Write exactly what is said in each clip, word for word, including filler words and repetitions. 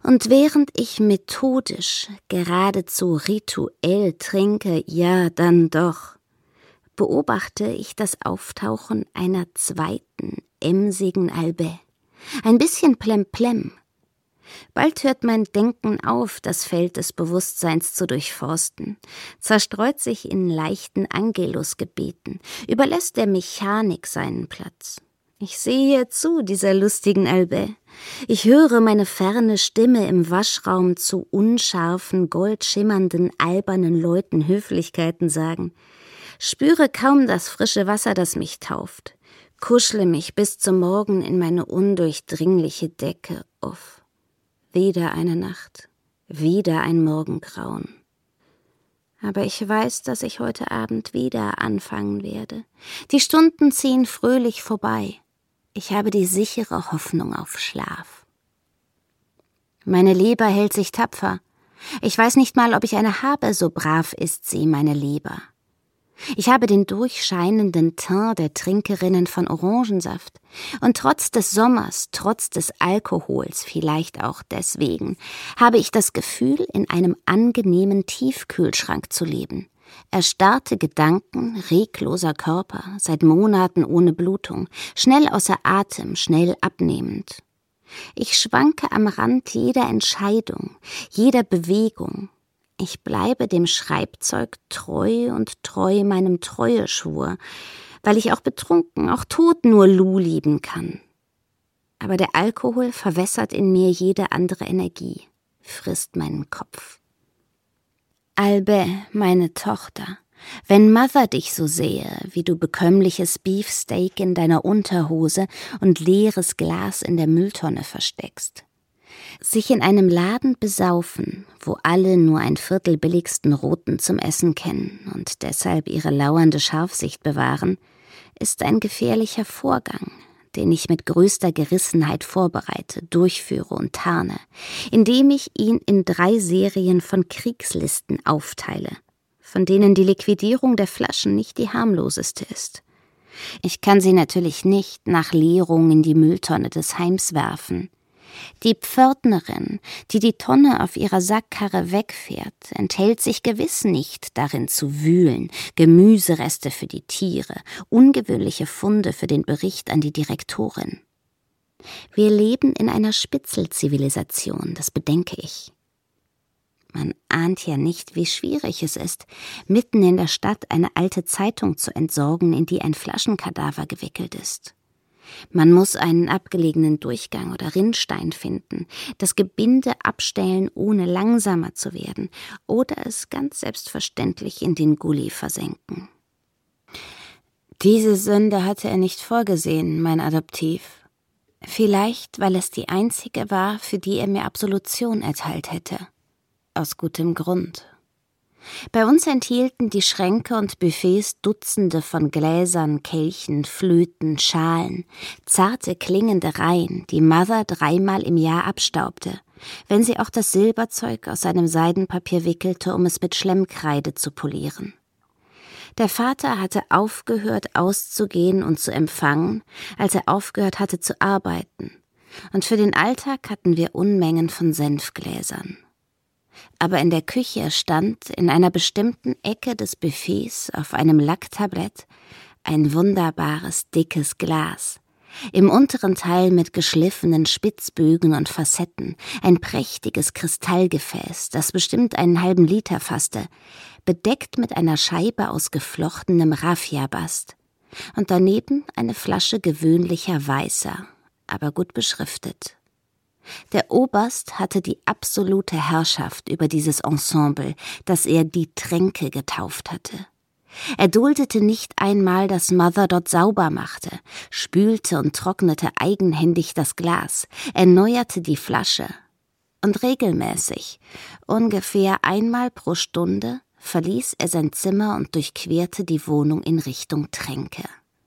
Und während ich methodisch, geradezu rituell trinke, ja, dann doch, beobachte ich das Auftauchen einer zweiten, emsigen Albä. Ein bisschen plemplem. Bald hört mein Denken auf, das Feld des Bewusstseins zu durchforsten, zerstreut sich in leichten Angelusgebeten, überlässt der Mechanik seinen Platz. Ich sehe ihr zu, dieser lustigen Albä. Ich höre meine ferne Stimme im Waschraum zu unscharfen, goldschimmernden, albernen Leuten Höflichkeiten sagen, spüre kaum das frische Wasser, das mich tauft, kuschle mich bis zum Morgen in meine undurchdringliche Decke auf. Wieder eine Nacht, wieder ein Morgengrauen. Aber ich weiß, dass ich heute Abend wieder anfangen werde. Die Stunden ziehen fröhlich vorbei. Ich habe die sichere Hoffnung auf Schlaf. Meine Leber hält sich tapfer. Ich weiß nicht mal, ob ich eine habe, so brav ist sie, meine Leber. Ich habe den durchscheinenden Teint der Trinkerinnen von Orangensaft. Und trotz des Sommers, trotz des Alkohols, vielleicht auch deswegen, habe ich das Gefühl, in einem angenehmen Tiefkühlschrank zu leben. Erstarrte Gedanken, regloser Körper, seit Monaten ohne Blutung, schnell außer Atem, schnell abnehmend. Ich schwanke am Rand jeder Entscheidung, jeder Bewegung. Ich bleibe dem Schreibzeug treu und treu meinem Treueschwur, weil ich auch betrunken, auch tot nur Lou lieben kann. Aber der Alkohol verwässert in mir jede andere Energie, frisst meinen Kopf. Albä, meine Tochter, wenn Mother dich so sehe, wie du bekömmliches Beefsteak in deiner Unterhose und leeres Glas in der Mülltonne versteckst, sich in einem Laden besaufen, wo alle nur ein Viertel billigsten Roten zum Essen kennen und deshalb ihre lauernde Scharfsicht bewahren, ist ein gefährlicher Vorgang, den ich mit größter Gerissenheit vorbereite, durchführe und tarne, indem ich ihn in drei Serien von Kriegslisten aufteile, von denen die Liquidierung der Flaschen nicht die harmloseste ist. Ich kann sie natürlich nicht nach Leerung in die Mülltonne des Heims werfen. Die Pförtnerin, die die Tonne auf ihrer Sackkarre wegfährt, enthält sich gewiss nicht, darin zu wühlen, Gemüsereste für die Tiere, ungewöhnliche Funde für den Bericht an die Direktorin. Wir leben in einer Spitzelzivilisation, das bedenke ich. Man ahnt ja nicht, wie schwierig es ist, mitten in der Stadt eine alte Zeitung zu entsorgen, in die ein Flaschenkadaver gewickelt ist. Man muss einen abgelegenen Durchgang oder Rinnstein finden, das Gebinde abstellen, ohne langsamer zu werden, oder es ganz selbstverständlich in den Gully versenken. Diese Sünde hatte er nicht vorgesehen, mein Adoptiv. Vielleicht, weil es die einzige war, für die er mir Absolution erteilt hätte. Aus gutem Grund. Bei uns enthielten die Schränke und Buffets Dutzende von Gläsern, Kelchen, Flöten, Schalen, zarte klingende Reihen, die Mother dreimal im Jahr abstaubte, wenn sie auch das Silberzeug aus seinem Seidenpapier wickelte, um es mit Schlemmkreide zu polieren. Der Vater hatte aufgehört auszugehen und zu empfangen, als er aufgehört hatte zu arbeiten, und für den Alltag hatten wir Unmengen von Senfgläsern. Aber in der Küche stand in einer bestimmten Ecke des Buffets auf einem Lacktablett ein wunderbares, dickes Glas, im unteren Teil mit geschliffenen Spitzbögen und Facetten, ein prächtiges Kristallgefäß, das bestimmt einen halben Liter fasste, bedeckt mit einer Scheibe aus geflochtenem Raffiabast, und daneben eine Flasche gewöhnlicher weißer, aber gut beschriftet. Der Oberst hatte die absolute Herrschaft über dieses Ensemble, das er die Tränke getauft hatte. Er duldete nicht einmal, dass Mother dort sauber machte, spülte und trocknete eigenhändig das Glas, erneuerte die Flasche. Und regelmäßig, ungefähr einmal pro Stunde, verließ er sein Zimmer und durchquerte die Wohnung in Richtung Tränke.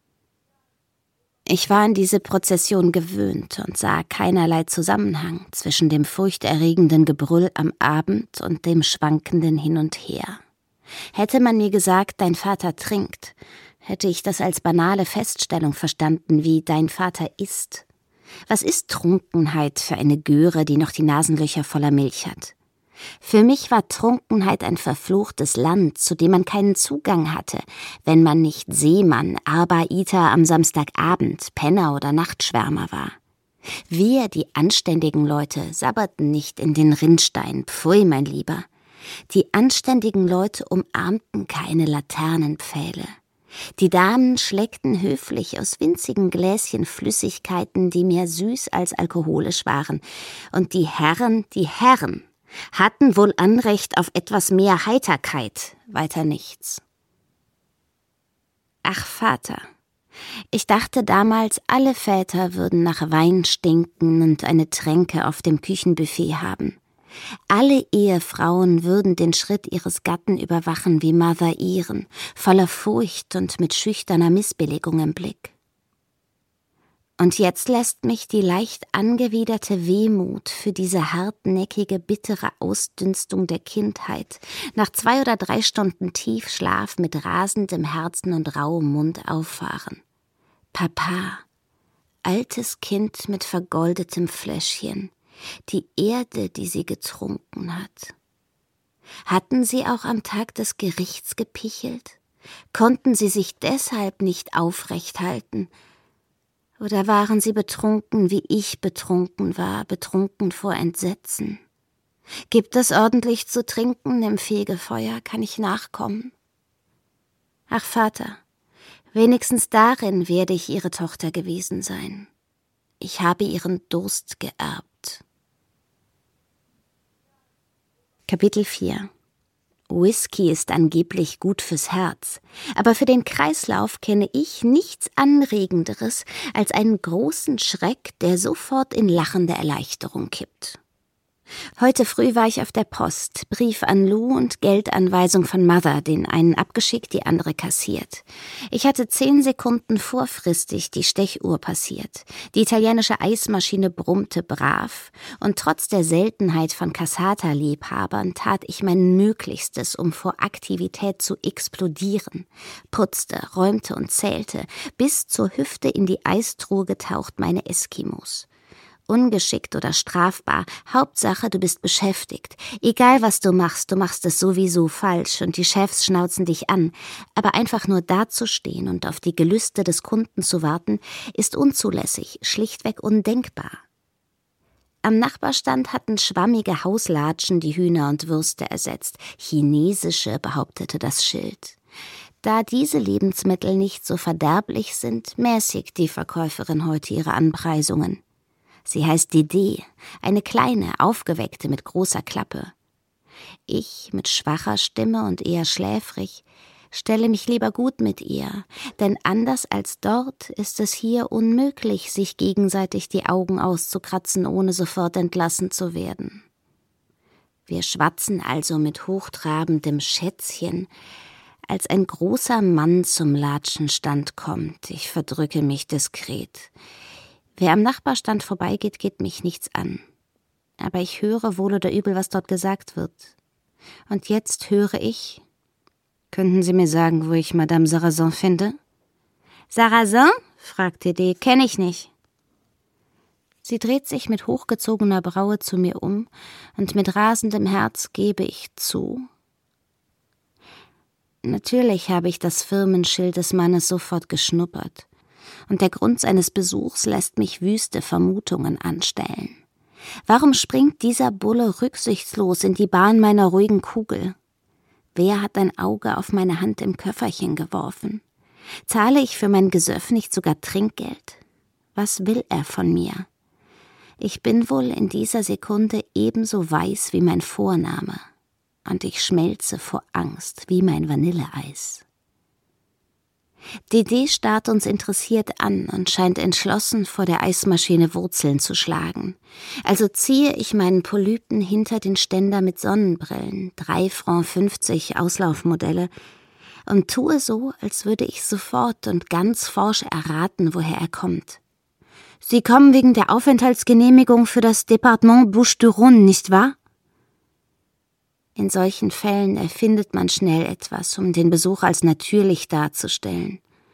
Ich war an diese Prozession gewöhnt und sah keinerlei Zusammenhang zwischen dem furchterregenden Gebrüll am Abend und dem schwankenden Hin und Her. Hätte man mir gesagt, dein Vater trinkt, hätte ich das als banale Feststellung verstanden, wie dein Vater isst. Was ist Trunkenheit für eine Göre, die noch die Nasenlöcher voller Milch hat? Für mich war Trunkenheit ein verfluchtes Land, zu dem man keinen Zugang hatte, wenn man nicht Seemann, Arbeiter am Samstagabend, Penner oder Nachtschwärmer war. Wir, die anständigen Leute, sabberten nicht in den Rinnstein, pfui, mein Lieber. Die anständigen Leute umarmten keine Laternenpfähle. Die Damen schleckten höflich aus winzigen Gläschen Flüssigkeiten, die mehr süß als alkoholisch waren. Und die Herren, die Herren, hatten wohl Anrecht auf etwas mehr Heiterkeit, weiter nichts. Ach, Vater, ich dachte damals, alle Väter würden nach Wein stinken und eine Tränke auf dem Küchenbuffet haben. Alle Ehefrauen würden den Schritt ihres Gatten überwachen wie Mother ihren, voller Furcht und mit schüchterner Missbilligung im Blick. Und jetzt lässt mich die leicht angewiderte Wehmut für diese hartnäckige, bittere Ausdünstung der Kindheit nach zwei oder drei Stunden Tiefschlaf mit rasendem Herzen und rauem Mund auffahren. Papa, altes Kind mit vergoldetem Fläschchen, die Erde, die sie getrunken hat. Hatten sie auch am Tag des Gerichts gepichelt? Konnten sie sich deshalb nicht aufrecht halten? Oder waren sie betrunken, wie ich betrunken war, betrunken vor Entsetzen? Gibt es ordentlich zu trinken im Fegefeuer, kann ich nachkommen? Ach, Vater, wenigstens darin werde ich ihre Tochter gewesen sein. Ich habe ihren Durst geerbt. Kapitel vier. Whisky ist angeblich gut fürs Herz, aber für den Kreislauf kenne ich nichts Anregenderes als einen großen Schreck, der sofort in lachende Erleichterung kippt. Heute früh war ich auf der Post, Brief an Lou und Geldanweisung von Mother, den einen abgeschickt, die andere kassiert. Ich hatte zehn Sekunden vorfristig die Stechuhr passiert. Die italienische Eismaschine brummte brav und trotz der Seltenheit von Cassata-Liebhabern tat ich mein Möglichstes, um vor Aktivität zu explodieren. Putzte, räumte und zählte, bis zur Hüfte in die Eistruhe getaucht meine Eskimos. Ungeschickt oder strafbar, Hauptsache, du bist beschäftigt. Egal, was du machst, du machst es sowieso falsch und die Chefs schnauzen dich an. Aber einfach nur dazustehen und auf die Gelüste des Kunden zu warten, ist unzulässig, schlichtweg undenkbar. Am Nachbarstand hatten schwammige Hauslatschen die Hühner und Würste ersetzt. Chinesische, behauptete das Schild. Da diese Lebensmittel nicht so verderblich sind, mäßigt die Verkäuferin heute ihre Anpreisungen. Sie heißt Dede, eine kleine, aufgeweckte mit großer Klappe. Ich, mit schwacher Stimme und eher schläfrig, stelle mich lieber gut mit ihr, denn anders als dort ist es hier unmöglich, sich gegenseitig die Augen auszukratzen, ohne sofort entlassen zu werden. Wir schwatzen also mit hochtrabendem Schätzchen, als ein großer Mann zum Latschenstand kommt. Ich verdrücke mich diskret. Wer am Nachbarstand vorbeigeht, geht mich nichts an. Aber ich höre wohl oder übel, was dort gesagt wird. Und jetzt höre ich... Könnten Sie mir sagen, wo ich Madame Sarrazin finde? Sarrazin? fragt Dede. Kenne ich nicht. Sie dreht sich mit hochgezogener Braue zu mir um und mit rasendem Herz gebe ich zu. Natürlich habe ich das Firmenschild des Mannes sofort geschnuppert. Und der Grund seines Besuchs lässt mich wüste Vermutungen anstellen. Warum springt dieser Bulle rücksichtslos in die Bahn meiner ruhigen Kugel? Wer hat ein Auge auf meine Hand im Köfferchen geworfen? Zahle ich für mein Gesöff nicht sogar Trinkgeld? Was will er von mir? Ich bin wohl in dieser Sekunde ebenso weiß wie mein Vorname, und ich schmelze vor Angst wie mein Vanilleeis. Dede starrt uns interessiert an und scheint entschlossen, vor der Eismaschine Wurzeln zu schlagen. Also ziehe ich meinen Polypen hinter den Ständer mit Sonnenbrillen, drei Franc fünfzig Auslaufmodelle, und tue so, als würde ich sofort und ganz forsch erraten, woher er kommt. Sie kommen wegen der Aufenthaltsgenehmigung für das Departement Bouches-du-Rhône, nicht wahr? In solchen Fällen erfindet man schnell etwas, um den Besuch als natürlich darzustellen.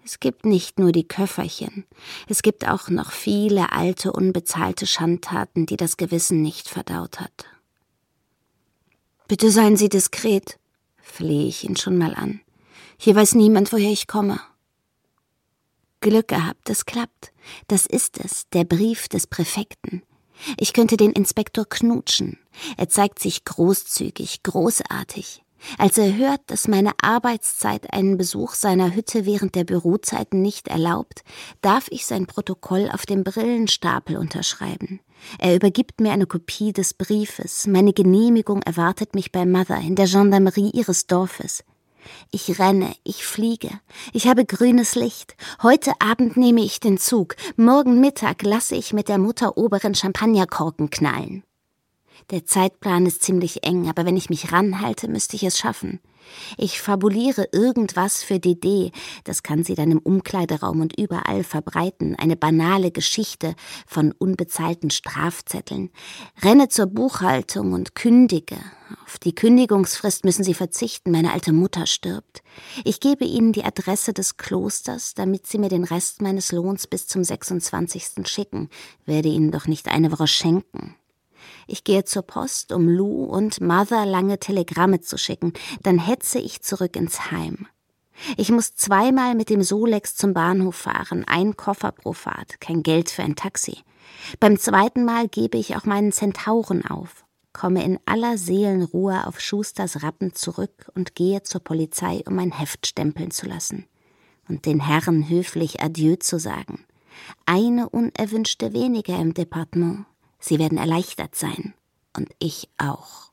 Es gibt nicht nur die Köfferchen, es gibt auch noch viele alte, unbezahlte Schandtaten, die das Gewissen nicht verdaut hat. »Bitte seien Sie diskret«, flehe ich ihn schon mal an. »Hier weiß niemand, woher ich komme.« Glück gehabt, es klappt. Das ist es, der Brief des Präfekten. Ich könnte den Inspektor knutschen. Er zeigt sich großzügig, großartig. Als er hört, dass meine Arbeitszeit einen Besuch seiner Hütte während der Bürozeiten nicht erlaubt, darf ich sein Protokoll auf dem Brillenstapel unterschreiben. Er übergibt mir eine Kopie des Briefes. Meine Genehmigung erwartet mich bei Mother in der Gendarmerie ihres Dorfes. Ich renne, ich fliege, ich habe grünes Licht. Heute Abend nehme ich den Zug. Morgen Mittag lasse ich mit der Mutter oberen Champagnerkorken knallen. Der Zeitplan ist ziemlich eng, aber wenn ich mich ranhalte, müsste ich es schaffen. Ich fabuliere irgendwas für Dédé, das kann sie dann im Umkleideraum und überall verbreiten, eine banale Geschichte von unbezahlten Strafzetteln. Renne zur Buchhaltung und kündige. Auf die Kündigungsfrist müssen sie verzichten, meine alte Mutter stirbt. Ich gebe ihnen die Adresse des Klosters, damit sie mir den Rest meines Lohns bis zum sechsundzwanzigsten schicken, werde ihnen doch nicht eine Woche schenken. Ich gehe zur Post, um Lou und Mother lange Telegramme zu schicken. Dann hetze ich zurück ins Heim. Ich muss zweimal mit dem Solex zum Bahnhof fahren, ein Koffer pro Fahrt, kein Geld für ein Taxi. Beim zweiten Mal gebe ich auch meinen Zentauren auf, komme in aller Seelenruhe auf Schusters Rappen zurück und gehe zur Polizei, um mein Heft stempeln zu lassen und den Herren höflich Adieu zu sagen. Eine Unerwünschte weniger im Departement. Sie werden erleichtert sein. Und ich auch.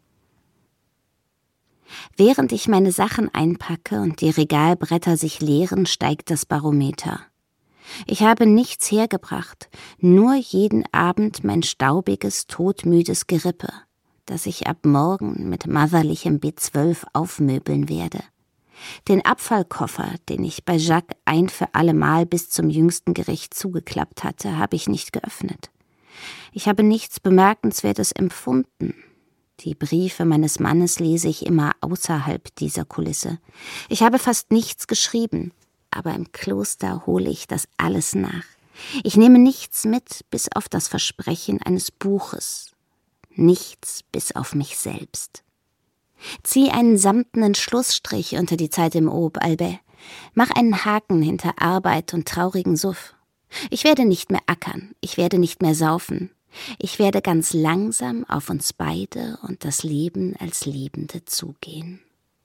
Während ich meine Sachen einpacke und die Regalbretter sich leeren, steigt das Barometer. Ich habe nichts hergebracht, nur jeden Abend mein staubiges, todmüdes Gerippe, das ich ab morgen mit motherlichem B zwölf aufmöbeln werde. Den Abfallkoffer, den ich bei Jacques ein für allemal bis zum jüngsten Gericht zugeklappt hatte, habe ich nicht geöffnet. Ich habe nichts Bemerkenswertes empfunden. Die Briefe meines Mannes lese ich immer außerhalb dieser Kulisse. Ich habe fast nichts geschrieben, aber im Kloster hole ich das alles nach. Ich nehme nichts mit, bis auf das Versprechen eines Buches. Nichts bis auf mich selbst. Zieh einen samtenen Schlussstrich unter die Zeit im Aube, Albert. Mach einen Haken hinter Arbeit und traurigen Suff. Ich werde nicht mehr ackern, ich werde nicht mehr saufen. Ich werde ganz langsam auf uns beide und das Leben als Liebende zugehen.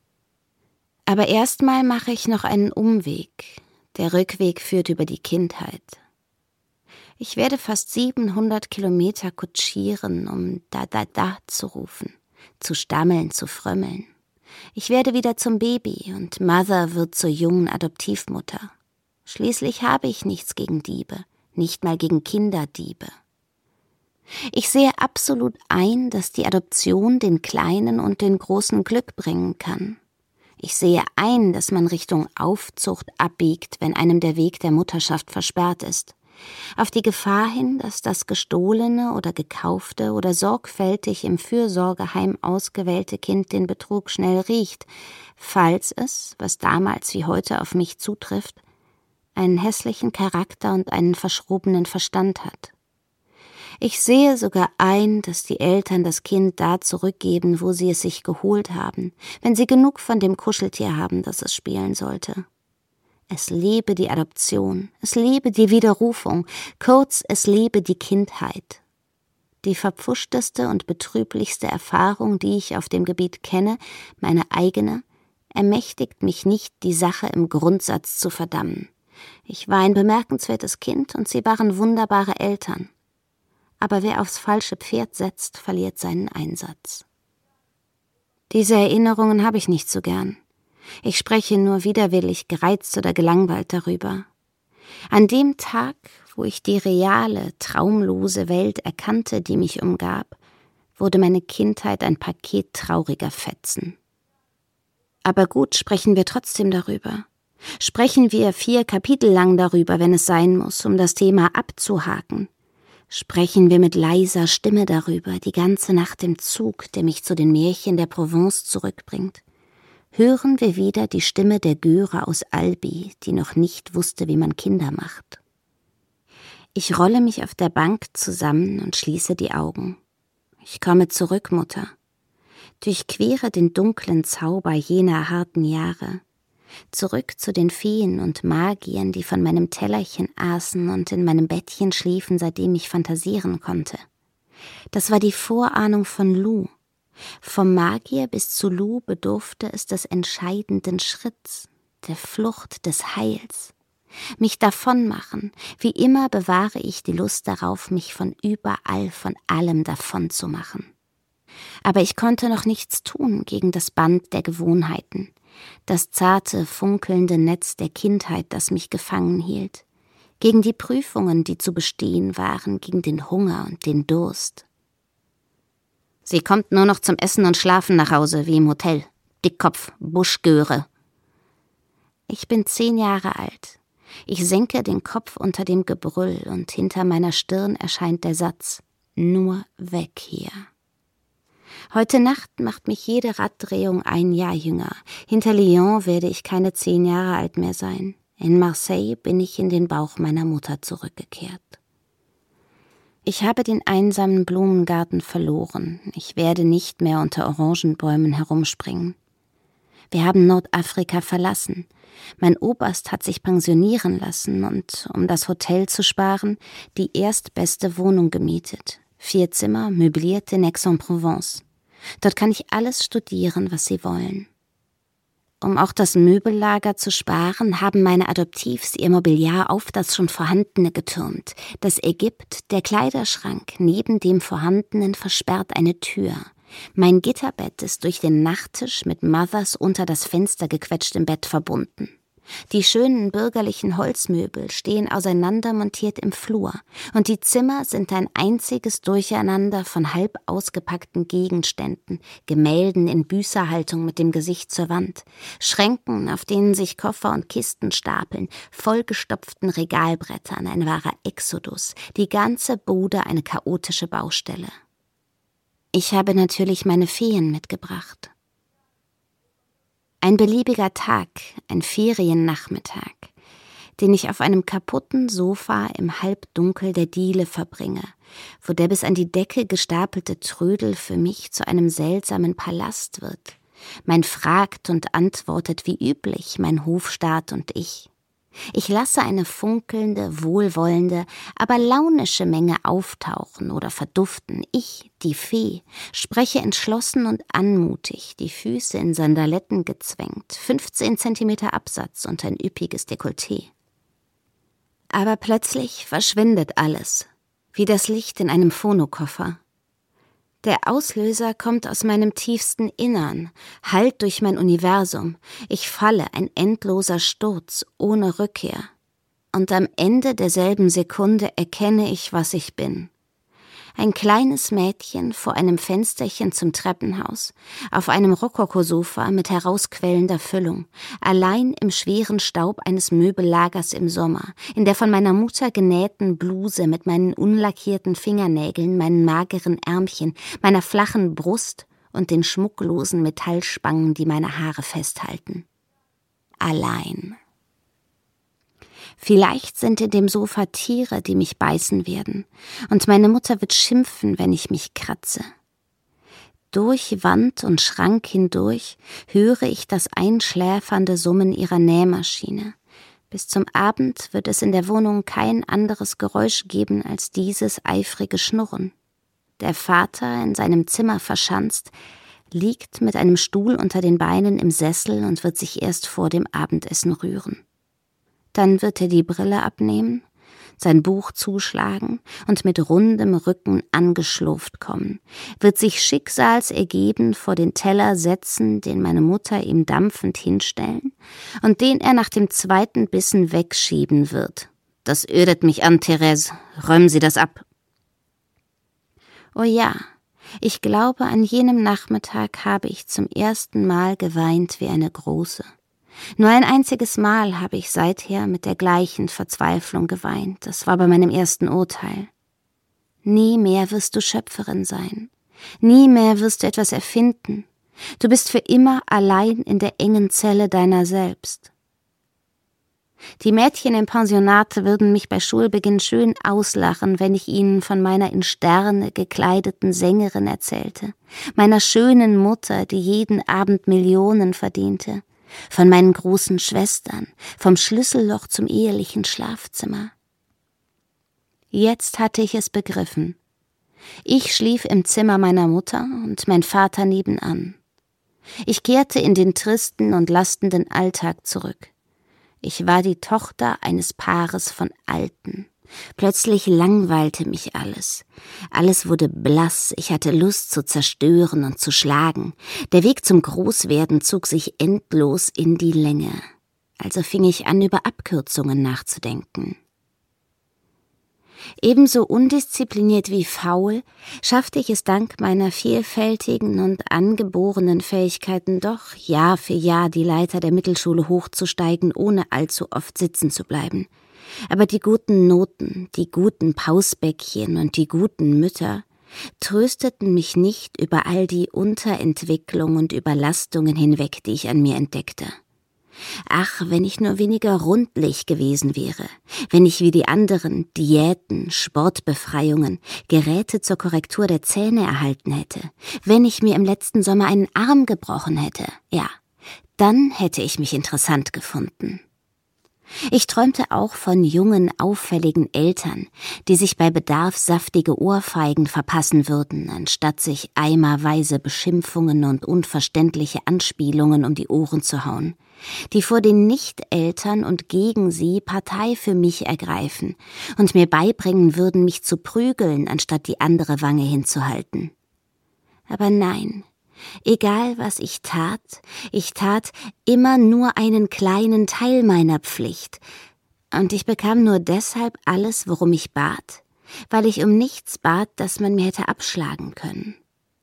Aber erstmal mache ich noch einen Umweg. Der Rückweg führt über die Kindheit. Ich werde fast siebenhundert Kilometer kutschieren, um da-da-da zu rufen, zu stammeln, zu frömmeln. Ich werde wieder zum Baby und Mother wird zur jungen Adoptivmutter. Schließlich habe ich nichts gegen Diebe, nicht mal gegen Kinderdiebe. Ich sehe absolut ein, dass die Adoption den Kleinen und den Großen Glück bringen kann. Ich sehe ein, dass man Richtung Aufzucht abbiegt, wenn einem der Weg der Mutterschaft versperrt ist. Auf die Gefahr hin, dass das gestohlene oder gekaufte oder sorgfältig im Fürsorgeheim ausgewählte Kind den Betrug schnell riecht, falls es, was damals wie heute auf mich zutrifft, einen hässlichen Charakter und einen verschrobenen Verstand hat. Ich sehe sogar ein, dass die Eltern das Kind da zurückgeben, wo sie es sich geholt haben, wenn sie genug von dem Kuscheltier haben, das es spielen sollte. Es lebe die Adoption, es lebe die Widerrufung, kurz, es lebe die Kindheit. Die verpfuschteste und betrüblichste Erfahrung, die ich auf dem Gebiet kenne, meine eigene, ermächtigt mich nicht, die Sache im Grundsatz zu verdammen. Ich war ein bemerkenswertes Kind und sie waren wunderbare Eltern. Aber wer aufs falsche Pferd setzt, verliert seinen Einsatz. Diese Erinnerungen habe ich nicht so gern. Ich spreche nur widerwillig, gereizt oder gelangweilt darüber. An dem Tag, wo ich die reale, traumlose Welt erkannte, die mich umgab, wurde meine Kindheit ein Paket trauriger Fetzen. Aber gut, sprechen wir trotzdem darüber. Sprechen wir vier Kapitel lang darüber, wenn es sein muss, um das Thema abzuhaken. Sprechen wir mit leiser Stimme darüber, die ganze Nacht im Zug, der mich zu den Märchen der Provence zurückbringt. hören wir wieder die Stimme der Göre aus Albi, die noch nicht wusste, wie man Kinder macht. Ich rolle mich auf der Bank zusammen und schließe die Augen. Ich komme zurück, Mutter. Durchquere den dunklen Zauber jener harten Jahre. Zurück zu den Feen und Magiern, die von meinem Tellerchen aßen und in meinem Bettchen schliefen, seitdem ich fantasieren konnte. Das war die Vorahnung von Lou. Vom Magier bis zu Lou bedurfte es des entscheidenden Schritts, der Flucht des Heils. Mich davonmachen, wie immer bewahre ich die Lust darauf, mich von überall, von allem davon zu machen. Aber ich konnte noch nichts tun gegen das Band der Gewohnheiten, das zarte, funkelnde Netz der Kindheit, das mich gefangen hielt, gegen die Prüfungen, die zu bestehen waren, gegen den Hunger und den Durst. Sie kommt nur noch zum Essen und Schlafen nach Hause, wie im Hotel. Dickkopf, Buschgöre. Ich bin zehn Jahre alt. Ich senke den Kopf unter dem Gebrüll und hinter meiner Stirn erscheint der Satz: Nur weg hier. Heute Nacht macht mich jede Raddrehung ein Jahr jünger. Hinter Lyon werde ich keine zehn Jahre alt mehr sein. In Marseille bin ich in den Bauch meiner Mutter zurückgekehrt. Ich habe den einsamen Blumengarten verloren. Ich werde nicht mehr unter Orangenbäumen herumspringen. Wir haben Nordafrika verlassen. Mein Oberst hat sich pensionieren lassen und, um das Hotel zu sparen, die erstbeste Wohnung gemietet. Vier Zimmer, möbliert in Aix-en-Provence. Dort kann ich alles studieren, was Sie wollen. Um auch das Möbellager zu sparen, haben meine Adoptivs ihr Mobiliar auf das schon Vorhandene getürmt. Das Ägypt, der Kleiderschrank, neben dem Vorhandenen versperrt eine Tür. Mein Gitterbett ist durch den Nachttisch mit Mothers unter das Fenster gequetschtem Bett verbunden. Die schönen bürgerlichen Holzmöbel stehen auseinandermontiert im Flur, und die Zimmer sind ein einziges Durcheinander von halb ausgepackten Gegenständen, Gemälden in Büßerhaltung mit dem Gesicht zur Wand, Schränken, auf denen sich Koffer und Kisten stapeln, vollgestopften Regalbrettern, ein wahrer Exodus, die ganze Bude eine chaotische Baustelle. Ich habe natürlich meine Feen mitgebracht. Ein beliebiger Tag, ein Feriennachmittag, den ich auf einem kaputten Sofa im Halbdunkel der Diele verbringe, wo der bis an die Decke gestapelte Trödel für mich zu einem seltsamen Palast wird. Man fragt und antwortet wie üblich, mein Hofstaat und ich. Ich lasse eine funkelnde, wohlwollende, aber launische Menge auftauchen oder verduften. Ich, die Fee, spreche entschlossen und anmutig, die Füße in Sandaletten gezwängt, fünfzehn Zentimeter Absatz und ein üppiges Dekolleté. Aber plötzlich verschwindet alles, wie das Licht in einem Phonokoffer. Der Auslöser kommt aus meinem tiefsten Innern, hallt durch mein Universum. Ich falle, ein endloser Sturz, ohne Rückkehr. Und am Ende derselben Sekunde erkenne ich, was ich bin. Ein kleines Mädchen vor einem Fensterchen zum Treppenhaus, auf einem Rokokosofa mit herausquellender Füllung, allein im schweren Staub eines Möbellagers im Sommer, in der von meiner Mutter genähten Bluse mit meinen unlackierten Fingernägeln, meinen mageren Ärmchen, meiner flachen Brust und den schmucklosen Metallspangen, die meine Haare festhalten. Allein. Vielleicht sind in dem Sofa Tiere, die mich beißen werden, und meine Mutter wird schimpfen, wenn ich mich kratze. Durch Wand und Schrank hindurch höre ich das einschläfernde Summen ihrer Nähmaschine. Bis zum Abend wird es in der Wohnung kein anderes Geräusch geben als dieses eifrige Schnurren. Der Vater, in seinem Zimmer verschanzt, liegt mit einem Stuhl unter den Beinen im Sessel und wird sich erst vor dem Abendessen rühren. Dann wird er die Brille abnehmen, sein Buch zuschlagen und mit rundem Rücken angeschlurft kommen, wird sich schicksalsergeben vor den Teller setzen, den meine Mutter ihm dampfend hinstellen und den er nach dem zweiten Bissen wegschieben wird. »Das ödet mich an, Therese. Räumen Sie das ab.« Oh ja, ich glaube, an jenem Nachmittag habe ich zum ersten Mal geweint wie eine Große. Nur ein einziges Mal habe ich seither mit der gleichen Verzweiflung geweint. Das war bei meinem ersten Urteil. Nie mehr wirst du Schöpferin sein. Nie mehr wirst du etwas erfinden. Du bist für immer allein in der engen Zelle deiner selbst. Die Mädchen im Pensionat würden mich bei Schulbeginn schön auslachen, wenn ich ihnen von meiner in Sterne gekleideten Sängerin erzählte, meiner schönen Mutter, die jeden Abend Millionen verdiente, von meinen großen Schwestern, vom Schlüsselloch zum ehelichen Schlafzimmer. Jetzt hatte ich es begriffen. Ich schlief im Zimmer meiner Mutter und mein Vater nebenan. Ich kehrte in den tristen und lastenden Alltag zurück. Ich war die Tochter eines Paares von Alten. Plötzlich langweilte mich alles. Alles wurde blass, ich hatte Lust zu zerstören und zu schlagen. Der Weg zum Großwerden zog sich endlos in die Länge. Also fing ich an, über Abkürzungen nachzudenken. Ebenso undiszipliniert wie faul schaffte ich es dank meiner vielfältigen und angeborenen Fähigkeiten doch, Jahr für Jahr die Leiter der Mittelschule hochzusteigen, ohne allzu oft sitzen zu bleiben. Aber die guten Noten, die guten Pausbäckchen und die guten Mütter trösteten mich nicht über all die Unterentwicklung und Überlastungen hinweg, die ich an mir entdeckte. Ach, wenn ich nur weniger rundlich gewesen wäre, wenn ich wie die anderen Diäten, Sportbefreiungen, Geräte zur Korrektur der Zähne erhalten hätte, wenn ich mir im letzten Sommer einen Arm gebrochen hätte, ja, dann hätte ich mich interessant gefunden. Ich träumte auch von jungen, auffälligen Eltern, die sich bei Bedarf saftige Ohrfeigen verpassen würden, anstatt sich eimerweise Beschimpfungen und unverständliche Anspielungen um die Ohren zu hauen, die vor den Nicht-Eltern und gegen sie Partei für mich ergreifen und mir beibringen würden, mich zu prügeln, anstatt die andere Wange hinzuhalten. Aber nein, egal was ich tat, ich tat immer nur einen kleinen Teil meiner Pflicht, und ich bekam nur deshalb alles, worum ich bat, weil ich um nichts bat, das man mir hätte abschlagen können.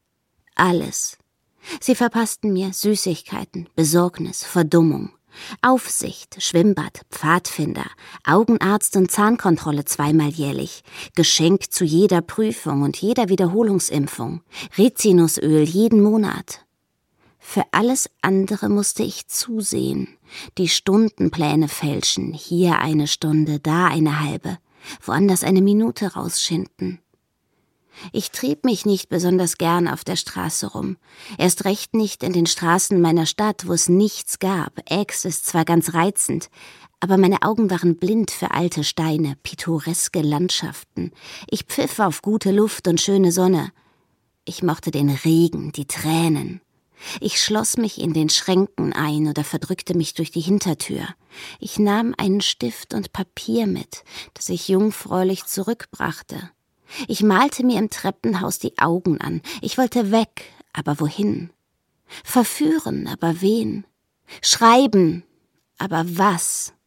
Alles. Sie verpassten mir Süßigkeiten, Besorgnis, Verdummung, Aufsicht, Schwimmbad, Pfadfinder, Augenarzt und Zahnkontrolle zweimal jährlich, Geschenk zu jeder Prüfung und jeder Wiederholungsimpfung, Rizinusöl jeden Monat. Für alles andere musste ich zusehen, die Stundenpläne fälschen, hier eine Stunde, da eine halbe, woanders eine Minute rausschinden. Ich trieb mich nicht besonders gern auf der Straße rum, erst recht nicht in den Straßen meiner Stadt, wo es nichts gab. Aix ist zwar ganz reizend, aber meine Augen waren blind für alte Steine, pittoreske Landschaften. Ich pfiff auf gute Luft und schöne Sonne. Ich mochte den Regen, die Tränen. Ich schloss mich in den Schränken ein oder verdrückte mich durch die Hintertür. Ich nahm einen Stift und Papier mit, das ich jungfräulich zurückbrachte. Ich malte mir im Treppenhaus die Augen an. Ich wollte weg, aber wohin? Verführen, aber wen? Schreiben, aber was?